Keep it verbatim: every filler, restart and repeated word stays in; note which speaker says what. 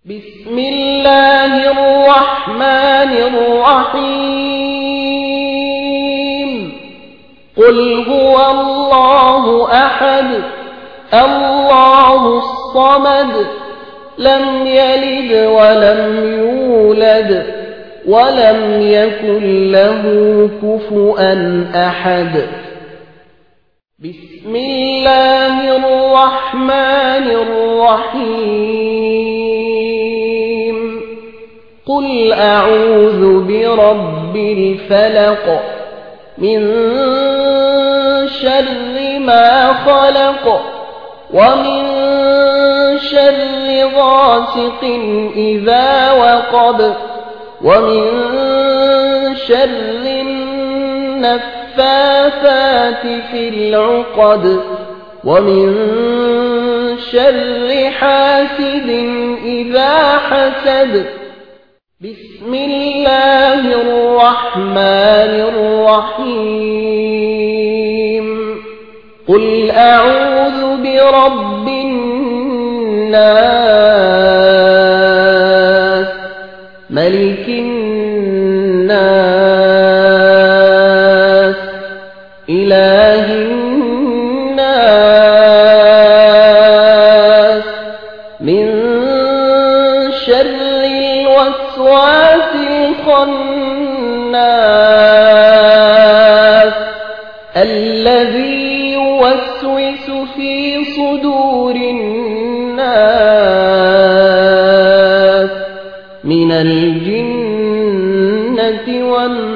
Speaker 1: بسم الله الرحمن الرحيم قل هو الله أحد الله الصمد لم يلد ولم يولد ولم يكن له كفؤا أحد بسم الله الرحمن الرحيم قل أعوذ برب الفلق من شر ما خلق ومن شر غاسق إذا وقب ومن شر النفاثات في العقد ومن شر حاسد إذا حسد بسم الله الرحمن الرحيم قل أعوذ برب الناس ملك الناس إله الناس من شر الوسواس الخناس الذي يوسوس في صدور الناس من الجنة والناس